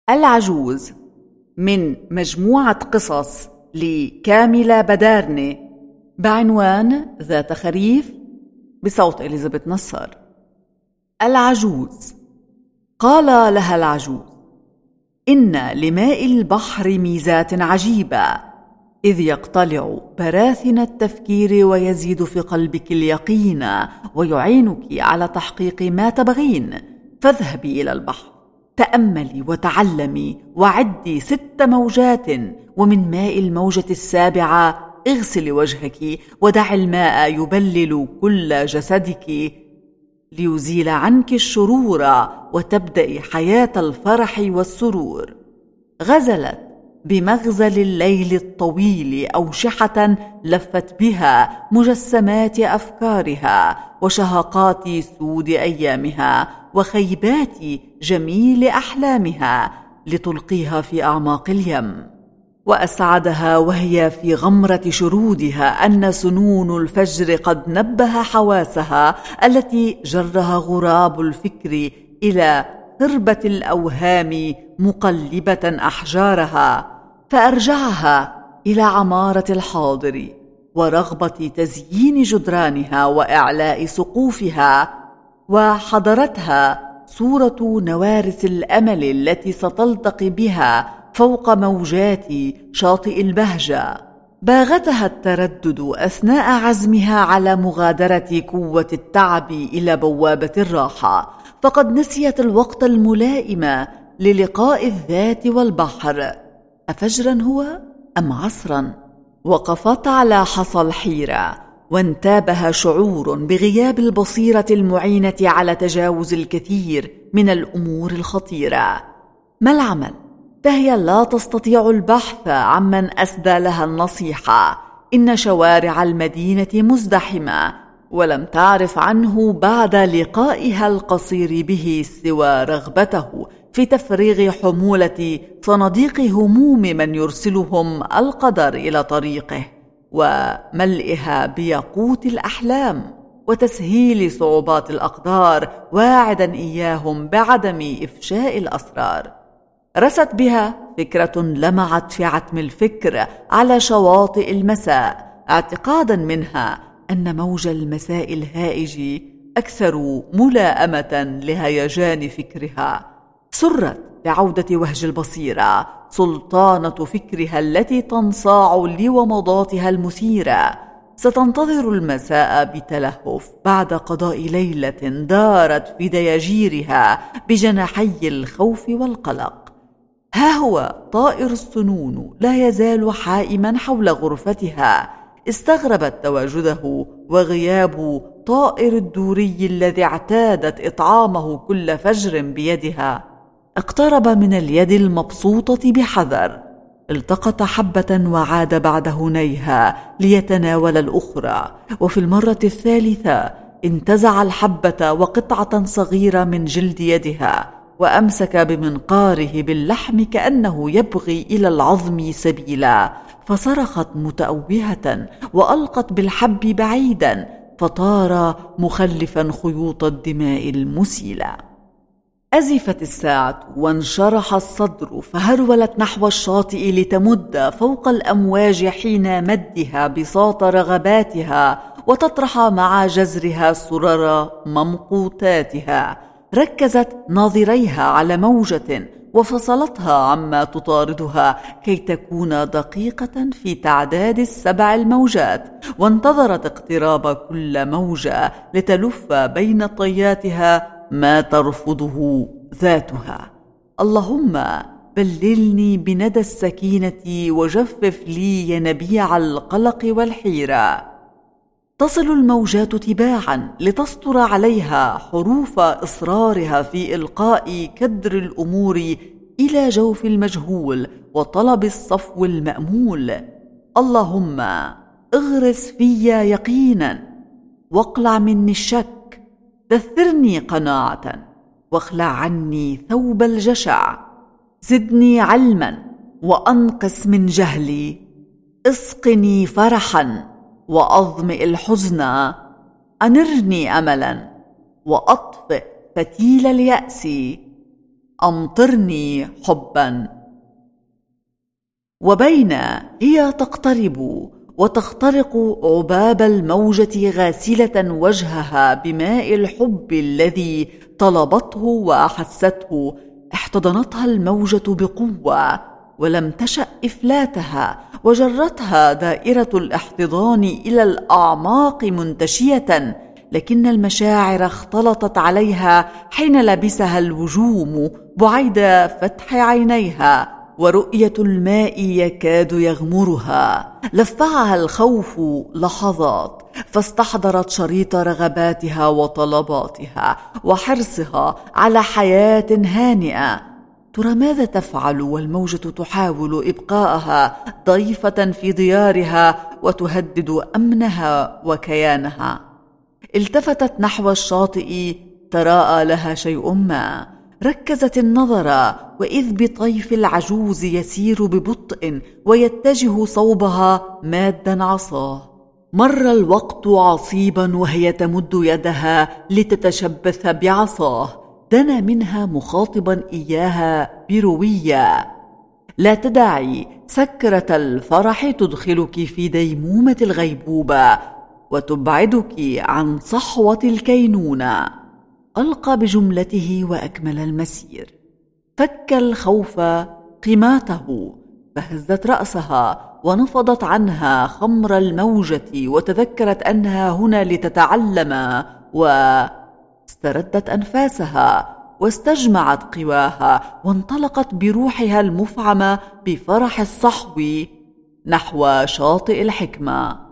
العجوز من مجموعة قصص لكاملة بدارنة بعنوان ذات خريف بصوت إليزابيث نصار. العجوز. قال لها العجوز: إن لماء البحر ميزات عجيبة، إذ يقتلع براثن التفكير ويزيد في قلبك اليقين ويعينك على تحقيق ما تبغين. فاذهبي إلى البحر، تأملي وتعلمي وعدي 6 موجات، ومن ماء الموجة السابعة اغسلي وجهك ودع الماء يبلل كل جسدك ليزيل عنك الشرور وتبدأ حياة الفرح والسرور. غزلت بمغزل الليل الطويل أوشحة لفت بها مجسمات أفكارها وشهقات سود أيامها وخيبات جميل أحلامها لتلقيها في أعماق اليم. وأسعدها وهي في غمرة شرودها أن سنون الفجر قد نبه حواسها التي جرها غراب الفكر إلى خربة الأوهام مقلبة أحجارها، فأرجعها إلى عمارة الحاضر ورغبة تزيين جدرانها وإعلاء سقوفها، وحضرتها صورة نوارس الأمل التي ستلتقي بها فوق موجات شاطئ البهجة. باغتها التردد أثناء عزمها على مغادرة قوة التعب إلى بوابة الراحة، فقد نسيت الوقت الملائم للقاء الذات والبحر. أفجرا هو أم عصرا؟ وقفت على حصى الحيرة وانتابها شعور بغياب البصيرة المعينة على تجاوز الكثير من الأمور الخطيرة. ما العمل؟ فهي لا تستطيع البحث عمن أسدى لها النصيحة. إن شوارع المدينة مزدحمة، ولم تعرف عنه بعد لقائها القصير به سوى رغبته في تفريغ حمولة صناديق هموم من يرسلهم القدر إلى طريقه، وملئها بياقوت الأحلام وتسهيل صعوبات الأقدار، واعدا إياهم بعدم إفشاء الأسرار. رست بها فكرة لمعت في عتم الفكر على شواطئ المساء، اعتقادا منها أن موج المساء الهائج أكثر ملائمة لهيجان فكرها. سرت بعودة وهج البصيرة، سلطانة فكرها التي تنصاع لومضاتها المثيرة. ستنتظر المساء بتلهف بعد قضاء ليلة دارت في دياجيرها بجناحي الخوف والقلق. ها هو طائر السنون لا يزال حائما حول غرفتها، استغربت تواجده وغياب طائر الدوري الذي اعتادت إطعامه كل فجر بيدها. اقترب من اليد المبسوطة بحذر، التقط حبة وعاد بعد هنيها ليتناول الأخرى، وفي المرة الثالثة انتزع الحبة وقطعة صغيرة من جلد يدها وأمسك بمنقاره باللحم كأنه يبغي إلى العظم سبيلا، فصرخت متأوهة وألقت بالحب بعيدا فطار مخلفا خيوط الدماء المسيلة. أزفت الساعة وانشرح الصدر، فهرولت نحو الشاطئ لتمد فوق الأمواج حين مدها بساط رغباتها وتطرح مع جزرها سرر ممقوتاتها. ركزت ناظريها على موجة وفصلتها عما تطاردها كي تكون دقيقة في تعداد 7 الموجات، وانتظرت اقتراب كل موجة لتلف بين طياتها ما ترفضه ذاتها. اللهم بللني بندى السكينة وجفف لي ينابيع القلق والحيرة. تصل الموجات تباعا لتسطر عليها حروف إصرارها في إلقاء كدر الأمور إلى جوف المجهول وطلب الصفو المأمول. اللهم اغرس في يقينا واقلع مني الشك، دثرني قناعة واخلع عني ثوب الجشع، زدني علما وأنقص من جهلي، اسقني فرحا وأظمئ الحزن، أنرني أملا وأطفئ فتيل اليأس، أمطرني حبا. وبين هي تقترب وتخترق عباب الموجة غاسلة وجهها بماء الحب الذي طلبته وأحسته، احتضنتها الموجة بقوة ولم تشأ إفلاتها، وجرتها دائرة الاحتضان إلى الأعماق منتشية، لكن المشاعر اختلطت عليها حين لبسها الوجوم بعيد فتح عينيها، ورؤية الماء يكاد يغمرها. لفعها الخوف لحظات، فاستحضرت شريط رغباتها وطلباتها وحرصها على حياة هانئة. ترى ماذا تفعل والموجة تحاول إبقاءها ضيفة في ديارها وتهدد أمنها وكيانها؟ التفتت نحو الشاطئ تراءى لها شيء ما، ركزت النظر وإذ بطيف العجوز يسير ببطء ويتجه صوبها مادا عصاه. مر الوقت عصيبا وهي تمد يدها لتتشبث بعصاه، دنا منها مخاطبا إياها بروية: لا تدعي سكرة الفرح تدخلك في ديمومة الغيبوبة وتبعدك عن صحوة الكينونة. ألقى بجملته وأكمل المسير. فك الخوف قماته، فهزت رأسها ونفضت عنها خمر الموجة، وتذكرت أنها هنا لتتعلم، واستردت أنفاسها واستجمعت قواها، وانطلقت بروحها المفعمة بفرح الصحو نحو شاطئ الحكمة.